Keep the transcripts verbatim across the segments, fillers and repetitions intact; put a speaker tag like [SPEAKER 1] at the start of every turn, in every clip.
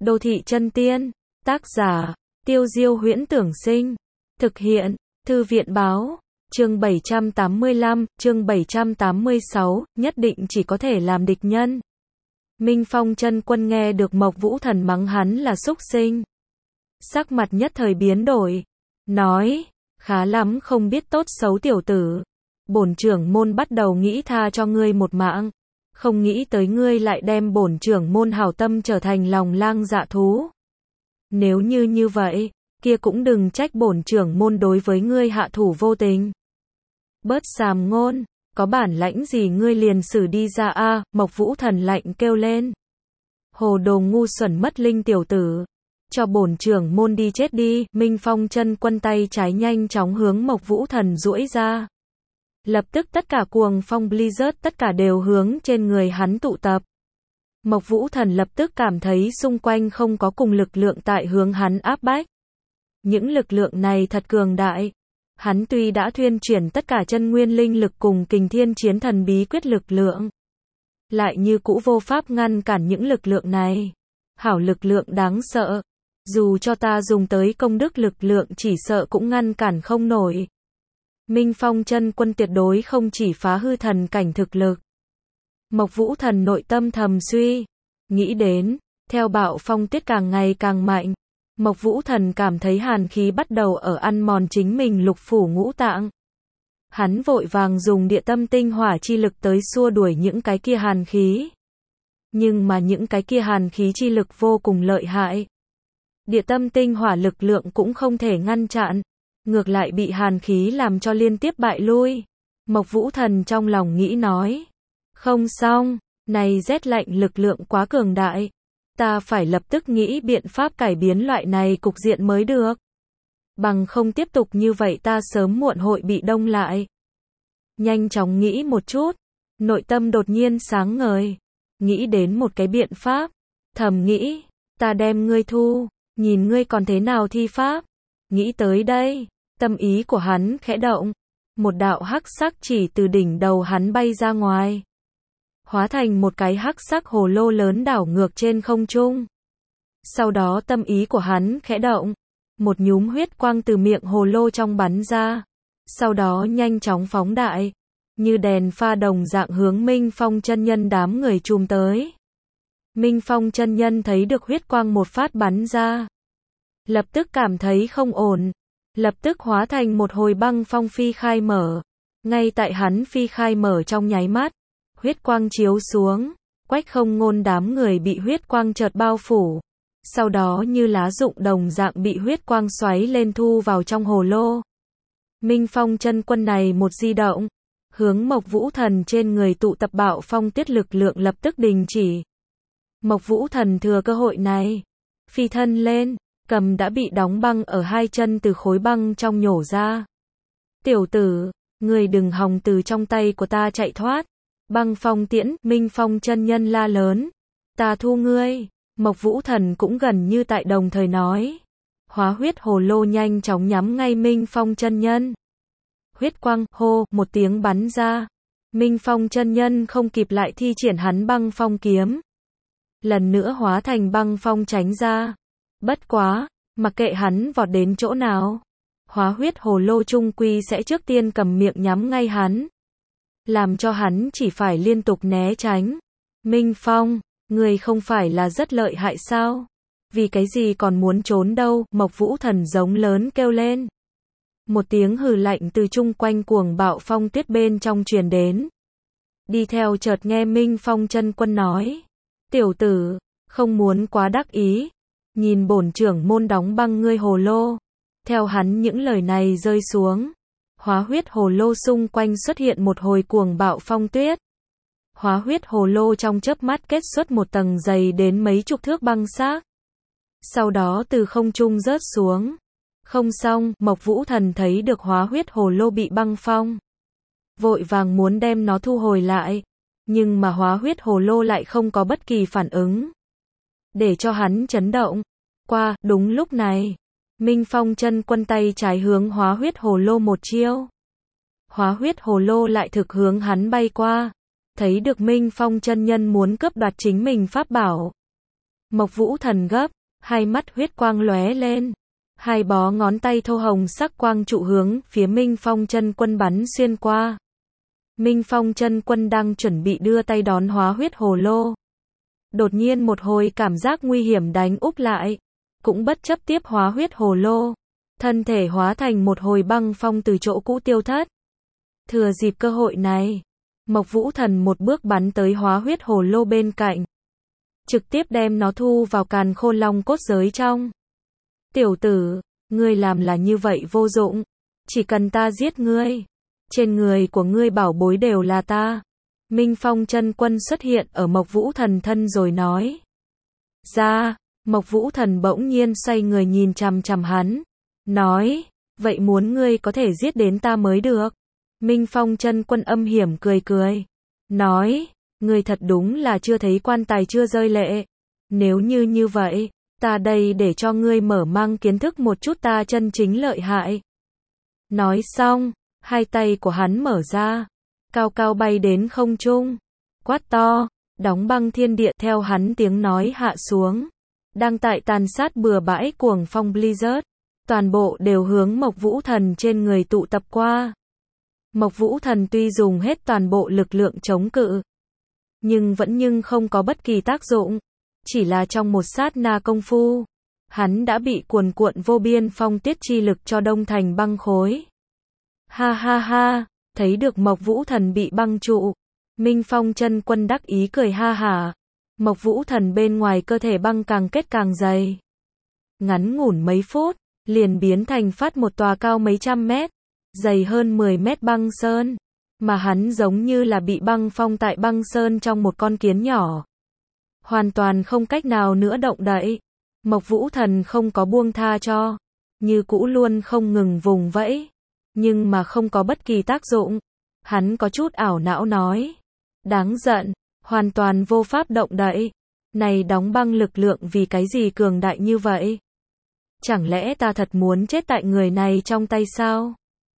[SPEAKER 1] Đô thị chân tiên. Tác giả, Tiêu Diêu Huyễn Tưởng Sinh. Thực hiện, Thư viện Báo. Chương bảy trăm tám mươi lăm, chương bảy trăm tám mươi sáu, nhất định chỉ có thể làm địch nhân. Minh Phong chân quân nghe được Mộc Vũ Thần mắng hắn là súc sinh. Sắc mặt nhất thời biến đổi. Nói, khá lắm không biết tốt xấu tiểu tử. Bổn trưởng môn bắt đầu nghĩ tha cho ngươi một mạng. Không nghĩ tới ngươi lại đem bổn trưởng môn hảo tâm trở thành lòng lang dạ thú. Nếu như như vậy, kia cũng đừng trách bổn trưởng môn đối với ngươi hạ thủ vô tình. Bớt sàm ngôn, có bản lãnh gì ngươi liền xử đi ra a, à, Mộc Vũ Thần lạnh kêu lên. Hồ đồ ngu xuẩn mất linh tiểu tử, cho bổn trưởng môn đi chết đi. Minh Phong chân quân tay trái nhanh chóng hướng Mộc Vũ Thần duỗi ra. Lập tức tất cả cuồng phong blizzard tất cả đều hướng trên người hắn tụ tập. Mộc Vũ Thần lập tức cảm thấy xung quanh không có cùng lực lượng tại hướng hắn áp bách. Những lực lượng này thật cường đại. Hắn tuy đã thuyên chuyển tất cả chân nguyên linh lực cùng kình thiên chiến thần bí quyết lực lượng, lại như cũ vô pháp ngăn cản những lực lượng này. Hảo lực lượng đáng sợ. Dù cho ta dùng tới công đức lực lượng chỉ sợ cũng ngăn cản không nổi. Minh Phong chân quân tuyệt đối không chỉ phá hư thần cảnh thực lực. Mộc Vũ Thần nội tâm thầm suy. Nghĩ đến, theo bạo phong tuyết càng ngày càng mạnh, Mộc Vũ Thần cảm thấy hàn khí bắt đầu ở ăn mòn chính mình lục phủ ngũ tạng. Hắn vội vàng dùng địa tâm tinh hỏa chi lực tới xua đuổi những cái kia hàn khí. Nhưng mà những cái kia hàn khí chi lực vô cùng lợi hại. Địa tâm tinh hỏa lực lượng cũng không thể ngăn chặn, ngược lại bị hàn khí làm cho liên tiếp bại lui. Mộc Vũ Thần trong lòng nghĩ nói, không xong, này rét lạnh lực lượng quá cường đại. Ta phải lập tức nghĩ biện pháp cải biến loại này cục diện mới được. Bằng không tiếp tục như vậy ta sớm muộn hội bị đông lại. Nhanh chóng nghĩ một chút, nội tâm đột nhiên sáng ngời, nghĩ đến một cái biện pháp, thầm nghĩ, ta đem ngươi thu, nhìn ngươi còn thế nào thi pháp. Nghĩ tới đây, tâm ý của hắn khẽ động, một đạo hắc sắc chỉ từ đỉnh đầu hắn bay ra ngoài, hóa thành một cái hắc sắc hồ lô lớn đảo ngược trên không trung. Sau đó tâm ý của hắn khẽ động, một nhúm huyết quang từ miệng hồ lô trong bắn ra, sau đó nhanh chóng phóng đại, như đèn pha đồng dạng hướng Minh Phong chân nhân đám người chùm tới. Minh Phong chân nhân thấy được huyết quang một phát bắn ra, lập tức cảm thấy không ổn, lập tức hóa thành một hồi băng phong phi khai mở. Ngay tại hắn phi khai mở trong nháy mắt, huyết quang chiếu xuống, Quách Không Ngôn đám người bị huyết quang chợt bao phủ, sau đó như lá rụng đồng dạng bị huyết quang xoáy lên thu vào trong hồ lô. Minh Phong chân quân này một di động, hướng Mộc Vũ Thần trên người tụ tập bạo phong tuyết lực lượng lập tức đình chỉ. Mộc Vũ Thần thừa cơ hội này, phi thân lên, cầm đã bị đóng băng ở hai chân từ khối băng trong nhổ ra. Tiểu tử, người đừng hòng từ trong tay của ta chạy thoát. Băng phong tiễn, Minh Phong chân nhân la lớn. Ta thu ngươi. Mộc Vũ Thần cũng gần như tại đồng thời nói. Hóa huyết hồ lô nhanh chóng nhắm ngay Minh Phong chân nhân. Huyết quang, hô, một tiếng bắn ra. Minh Phong chân nhân không kịp lại thi triển hắn băng phong kiếm. Lần nữa hóa thành băng phong tránh ra. Bất quá, mặc kệ hắn vọt đến chỗ nào, hóa huyết hồ lô trung quy sẽ trước tiên cầm miệng nhắm ngay hắn, làm cho hắn chỉ phải liên tục né tránh. Minh Phong, người không phải là rất lợi hại sao? Vì cái gì còn muốn trốn đâu? Mộc Vũ Thần giống lớn kêu lên. Một tiếng hừ lạnh từ chung quanh cuồng bạo phong tuyết bên trong truyền đến. Đi theo chợt nghe Minh Phong chân quân nói, tiểu tử, không muốn quá đắc ý. Nhìn bổn trưởng môn đóng băng ngươi hồ lô. Theo hắn những lời này rơi xuống, hóa huyết hồ lô xung quanh xuất hiện một hồi cuồng bạo phong tuyết. Hóa huyết hồ lô trong chớp mắt kết xuất một tầng dày đến mấy chục thước băng xác. Sau đó từ không trung rớt xuống. Không xong, Mộc Vũ Thần thấy được hóa huyết hồ lô bị băng phong, vội vàng muốn đem nó thu hồi lại, nhưng mà hóa huyết hồ lô lại không có bất kỳ phản ứng, để cho hắn chấn động. Qua, đúng lúc này, Minh Phong chân quân tay trái hướng hóa huyết hồ lô một chiêu. Hóa huyết hồ lô lại thực hướng hắn bay qua. Thấy được Minh Phong chân nhân muốn cướp đoạt chính mình pháp bảo. Mộc Vũ Thần gấp, hai mắt huyết quang lóe lên. Hai bó ngón tay thô hồng sắc quang trụ hướng phía Minh Phong Chân Quân bắn xuyên qua. Minh Phong Chân Quân đang chuẩn bị đưa tay đón hóa huyết hồ lô. Đột nhiên một hồi cảm giác nguy hiểm đánh úp lại, cũng bất chấp tiếp hóa huyết hồ lô, thân thể hóa thành một hồi băng phong từ chỗ cũ tiêu thất. Thừa dịp cơ hội này, Mộc Vũ Thần một bước bắn tới hóa huyết hồ lô bên cạnh, trực tiếp đem nó thu vào càn khôn long cốt giới trong. Tiểu tử, ngươi làm là như vậy vô dụng, chỉ cần ta giết ngươi, trên người của ngươi bảo bối đều là ta. Minh Phong Chân Quân xuất hiện ở Mộc Vũ Thần thân rồi nói ra. Mộc Vũ Thần bỗng nhiên xoay người nhìn chằm chằm hắn, nói, vậy muốn ngươi có thể giết đến ta mới được. Minh Phong Chân Quân âm hiểm cười cười, nói, ngươi thật đúng là chưa thấy quan tài chưa rơi lệ. Nếu như như vậy, ta đây để cho ngươi mở mang kiến thức một chút ta chân chính lợi hại. Nói xong, hai tay của hắn mở ra, cao cao bay đến không trung, quát to, đóng băng thiên địa theo hắn tiếng nói hạ xuống. Đang tại tàn sát bừa bãi cuồng phong Blizzard, toàn bộ đều hướng Mộc Vũ Thần trên người tụ tập qua. Mộc Vũ Thần tuy dùng hết toàn bộ lực lượng chống cự, nhưng vẫn nhưng không có bất kỳ tác dụng. Chỉ là trong một sát na công phu, hắn đã bị cuồn cuộn vô biên phong tiết chi lực cho đông thành băng khối. Ha ha ha, thấy được Mộc Vũ Thần bị băng trụ, Minh Phong Chân Quân đắc ý cười ha hả. Mộc Vũ Thần bên ngoài cơ thể băng càng kết càng dày. Ngắn ngủn mấy phút, liền biến thành phát một tòa cao mấy trăm mét, dày hơn mười mét băng sơn, mà hắn giống như là bị băng phong tại băng sơn trong một con kiến nhỏ. Hoàn toàn không cách nào nữa động đậy. Mộc Vũ Thần không có buông tha cho, như cũ luôn không ngừng vùng vẫy, nhưng mà không có bất kỳ tác dụng. Hắn có chút ảo não nói, đáng giận, hoàn toàn vô pháp động đậy. Này đóng băng lực lượng vì cái gì cường đại như vậy? Chẳng lẽ ta thật muốn chết tại người này trong tay sao?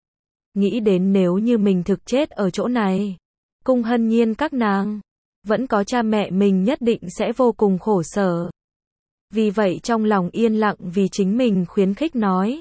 [SPEAKER 1] Nghĩ đến nếu như mình thực chết ở chỗ này, Cung Hân Nhiên các nàng, vẫn có cha mẹ mình nhất định sẽ vô cùng khổ sở. Vì vậy trong lòng yên lặng vì chính mình khuyến khích nói.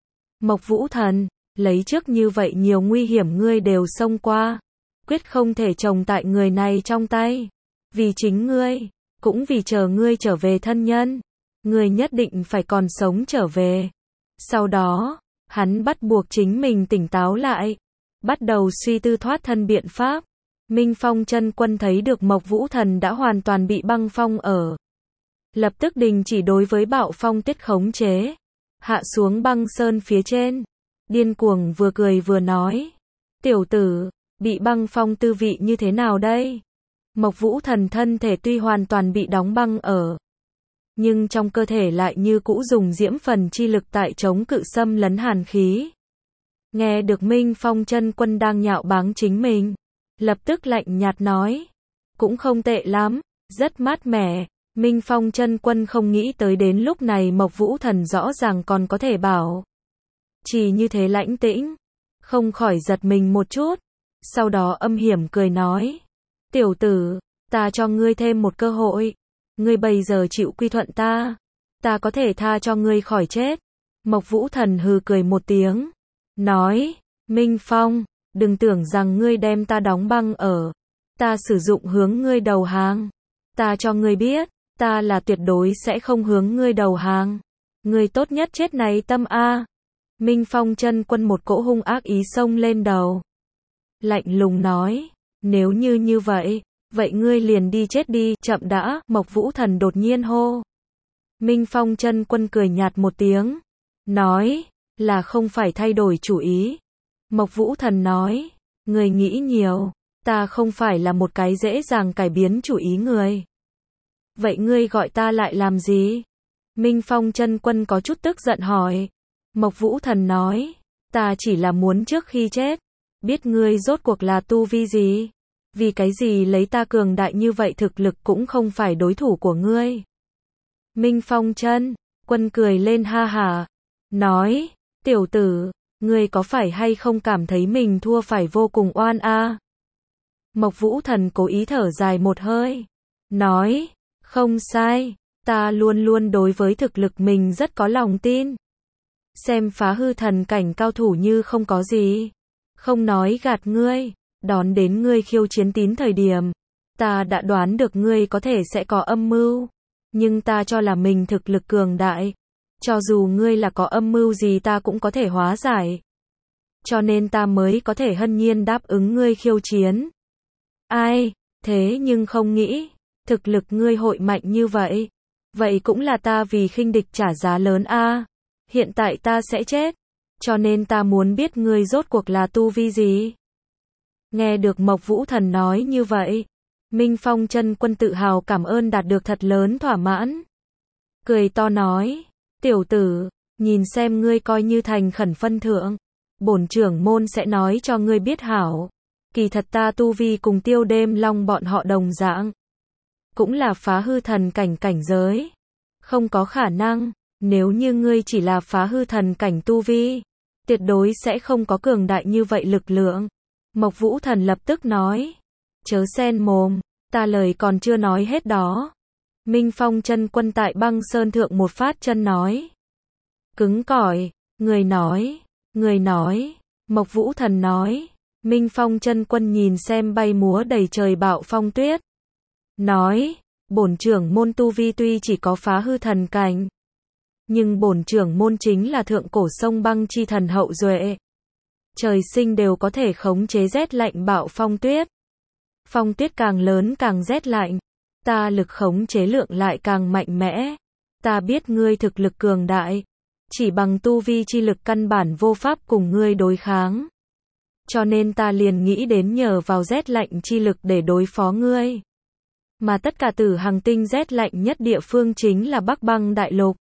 [SPEAKER 1] Mộc Vũ Thần, lấy trước như vậy nhiều nguy hiểm ngươi đều xông qua, quyết không thể trồng tại người này trong tay. Vì chính ngươi, cũng vì chờ ngươi trở về thân nhân, ngươi nhất định phải còn sống trở về. Sau đó, hắn bắt buộc chính mình tỉnh táo lại, bắt đầu suy tư thoát thân biện pháp. Minh Phong Chân Quân thấy được Mộc Vũ Thần đã hoàn toàn bị băng phong ở, lập tức đình chỉ đối với bạo phong tiết khống chế, hạ xuống băng sơn phía trên, điên cuồng vừa cười vừa nói, tiểu tử, bị băng phong tư vị như thế nào đây? Mộc Vũ Thần thân thể tuy hoàn toàn bị đóng băng ở, nhưng trong cơ thể lại như cũ dùng diễm phần chi lực tại chống cự xâm lấn hàn khí. Nghe được Minh Phong Chân Quân đang nhạo báng chính mình, lập tức lạnh nhạt nói, cũng không tệ lắm, rất mát mẻ. Minh Phong Chân Quân không nghĩ tới đến lúc này Mộc Vũ Thần rõ ràng còn có thể bảo chỉ như thế lãnh tĩnh, không khỏi giật mình một chút, sau đó âm hiểm cười nói, tiểu tử, ta cho ngươi thêm một cơ hội, ngươi bây giờ chịu quy thuận ta, ta có thể tha cho ngươi khỏi chết. Mộc Vũ Thần hừ cười một tiếng, nói, Minh Phong, đừng tưởng rằng ngươi đem ta đóng băng ở, ta sử dụng hướng ngươi đầu hàng, ta cho ngươi biết, ta là tuyệt đối sẽ không hướng ngươi đầu hàng, ngươi tốt nhất chết này tâm a. Minh Phong Chân Quân một cỗ hung ác ý xông lên đầu, lạnh lùng nói, nếu như như vậy, vậy ngươi liền đi chết đi, chậm đã. Mộc Vũ Thần đột nhiên hô. Minh Phong Chân Quân cười nhạt một tiếng, nói, là không phải thay đổi chủ ý. Mộc Vũ Thần nói, ngươi nghĩ nhiều, ta không phải là một cái dễ dàng cải biến chủ ý người. Vậy ngươi gọi ta lại làm gì? Minh Phong Chân Quân có chút tức giận hỏi. Mộc Vũ Thần nói, ta chỉ là muốn trước khi chết, biết ngươi rốt cuộc là tu vi gì, vì cái gì lấy ta cường đại như vậy thực lực cũng không phải đối thủ của ngươi. Minh Phong Chân Quân cười lên ha hả, nói, tiểu tử, ngươi có phải hay không cảm thấy mình thua phải vô cùng oan a? Mộc Vũ Thần cố ý thở dài một hơi, nói, không sai, Ta luôn luôn đối với thực lực mình rất có lòng tin. Xem phá hư thần cảnh cao thủ như không có gì. Không nói gạt ngươi, đón đến ngươi khiêu chiến tín thời điểm. Ta đã đoán được ngươi có thể sẽ có âm mưu. Nhưng ta cho là mình thực lực cường đại. Cho dù ngươi là có âm mưu gì ta cũng có thể hóa giải. Cho nên ta mới có thể hân nhiên đáp ứng ngươi khiêu chiến. Ai, thế nhưng không nghĩ, thực lực ngươi hội mạnh như vậy. Vậy cũng là ta vì khinh địch trả giá lớn a. Hiện tại ta sẽ chết. Cho nên ta muốn biết ngươi rốt cuộc là tu vi gì. Nghe được Mộc Vũ Thần nói như vậy. Minh Phong Chân Quân tự hào cảm ơn đạt được thật lớn thỏa mãn. Cười to nói. Tiểu tử, nhìn xem ngươi coi như thành khẩn phân thượng. Bổn trưởng môn sẽ nói cho ngươi biết hảo. Kỳ thật ta tu vi cùng Tiêu Đêm Long bọn họ đồng dạng. Cũng là phá hư thần cảnh cảnh giới. Không có khả năng, nếu như ngươi chỉ là phá hư thần cảnh tu vi, tuyệt đối sẽ không có cường đại như vậy lực lượng. Mộc Vũ Thần lập tức nói. Chớ xen mồm, ta lời còn chưa nói hết đó. Minh Phong Chân Quân tại Băng Sơn thượng một phát chân nói. Cứng cỏi, người nói, người nói, Mộc Vũ Thần nói. Minh Phong Chân Quân nhìn xem bay múa đầy trời bạo phong tuyết. Nói, bổn trưởng môn tu vi tuy chỉ có phá hư thần cảnh. Nhưng bổn trưởng môn chính là thượng cổ sông băng chi thần hậu duệ. Trời sinh đều có thể khống chế rét lạnh bạo phong tuyết. Phong tuyết càng lớn càng rét lạnh. Ta lực khống chế lượng lại càng mạnh mẽ. Ta biết ngươi thực lực cường đại. Chỉ bằng tu vi chi lực căn bản vô pháp cùng ngươi đối kháng. Cho nên ta liền nghĩ đến nhờ vào rét lạnh chi lực để đối phó ngươi. Mà tất cả tử hành tinh rét lạnh nhất địa phương chính là Bắc Băng Đại Lục.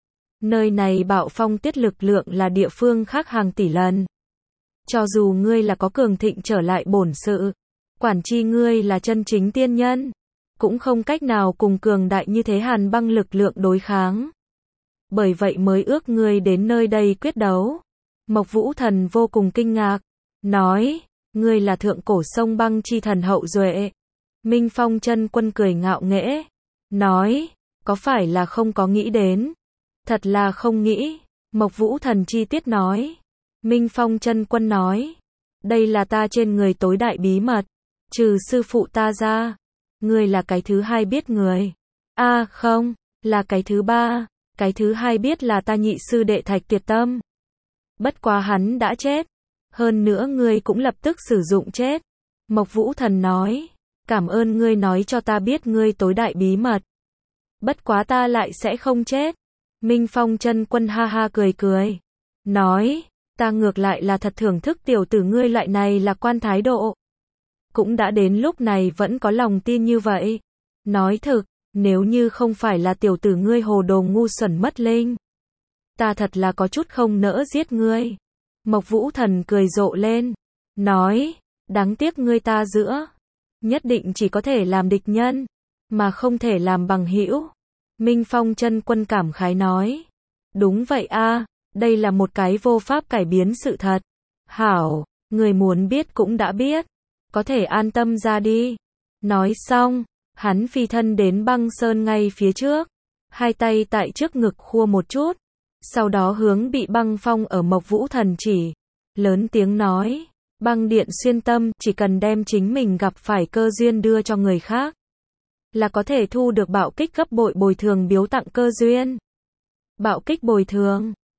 [SPEAKER 1] Nơi này bạo phong tuyết lực lượng là địa phương khác hàng tỷ lần. Cho dù ngươi là có cường thịnh trở lại bổn sự, quản chi ngươi là chân chính tiên nhân, cũng không cách nào cùng cường đại như thế hàn băng lực lượng đối kháng. Bởi vậy mới ước ngươi đến nơi đây quyết đấu. Mộc Vũ Thần vô cùng kinh ngạc, nói, ngươi là thượng cổ sông băng chi thần hậu duệ. Minh Phong Chân Quân cười ngạo nghễ, nói, có phải là không có nghĩ đến? Thật là không nghĩ. Mộc Vũ Thần chi tiết nói. Minh Phong Chân Quân nói, đây là ta trên người tối đại bí mật, trừ sư phụ ta ra, ngươi là cái thứ hai biết người. A à, không, là cái thứ ba, cái thứ hai biết là ta nhị sư đệ Thạch Tuyệt Tâm. Bất quá hắn đã chết, hơn nữa ngươi cũng lập tức sử dụng chết. Mộc Vũ Thần nói, cảm ơn ngươi nói cho ta biết ngươi tối đại bí mật. Bất quá ta lại sẽ không chết. Minh Phong Chân Quân ha ha cười cười, nói, ta ngược lại là thật thưởng thức tiểu tử ngươi loại này lạc quan thái độ. Cũng đã đến lúc này vẫn có lòng tin như vậy. Nói thực, nếu như không phải là tiểu tử ngươi hồ đồ ngu xuẩn mất linh, ta thật là có chút không nỡ giết ngươi. Mộc Vũ Thần cười rộ lên, nói, đáng tiếc ngươi ta giữa, nhất định chỉ có thể làm địch nhân, mà không thể làm bằng hữu. Minh Phong Chân Quân cảm khái nói, đúng vậy a, đây là một cái vô pháp cải biến sự thật. Hảo, người muốn biết cũng đã biết, có thể an tâm ra đi. Nói xong, hắn phi thân đến Băng Sơn ngay phía trước, hai tay tại trước ngực khua một chút, sau đó hướng bị băng phong ở Mộc Vũ Thần chỉ, lớn tiếng nói, băng điện xuyên tâm, chỉ cần đem chính mình gặp phải cơ duyên đưa cho người khác, là có thể thu được bạo kích gấp bội bồi thường biếu tặng cơ duyên. Bạo kích bồi thường